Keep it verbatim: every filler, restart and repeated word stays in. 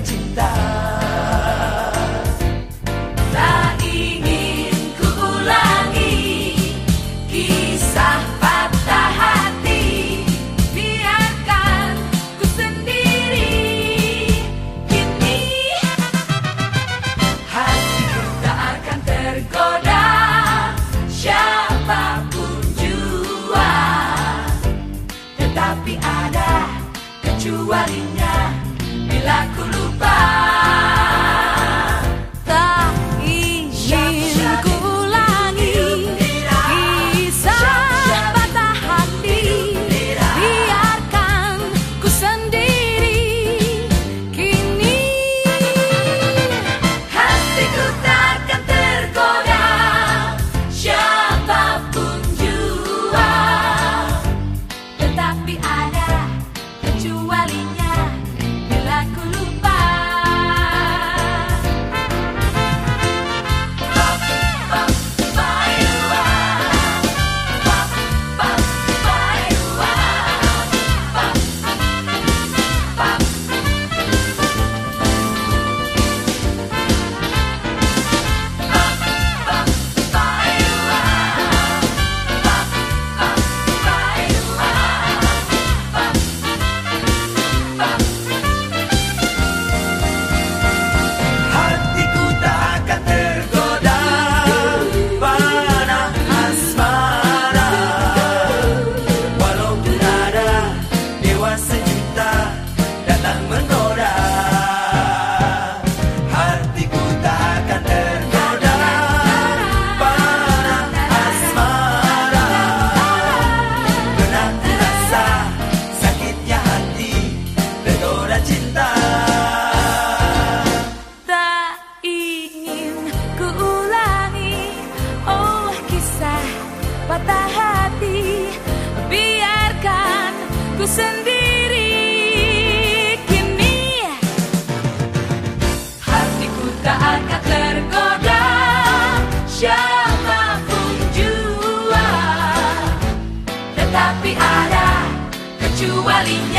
cinta. Tak ingin ku ulangi kisah patah hati, biarkan ku sendiri. Kini hatiku tak akan tergoda siapapun jua, tetapi ada kecualinya bila ku lupa. Tak ingin ku ulangi kisah patah hati, biarkan ku sendiri. Kini Hatiku takkan tergoda siapapun jua, tetapi ada kecualinya bila ku lupa. hatiku tak akan tergoda panah asmara, walaupun ada dewa sejuta datang menggoda. Hatiku tak akan tergoda panah asmara, pernah ku rasa sakitnya hati tergoda cinta. Tak ingin ku ulangi, oh kisah patah hati, biarkan ku sendiri. Kini Hatiku tak akan tergoda siapapun jua, tetapi ada kecualinya